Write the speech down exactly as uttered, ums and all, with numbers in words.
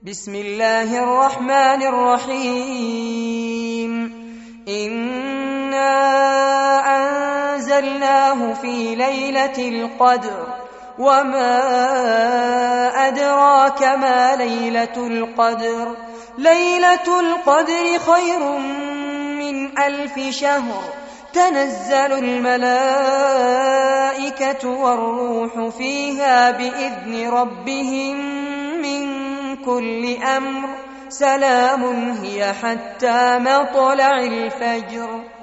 بسم الله الرحمن الرحيم إنا أنزلناه في ليلة القدر وما أدراك ما ليلة القدر ليلة القدر خير من ألف شهر تنزل الملائكة والروح فيها بإذن ربهم من كل أمر سلام هي حتى مطلع الفجر.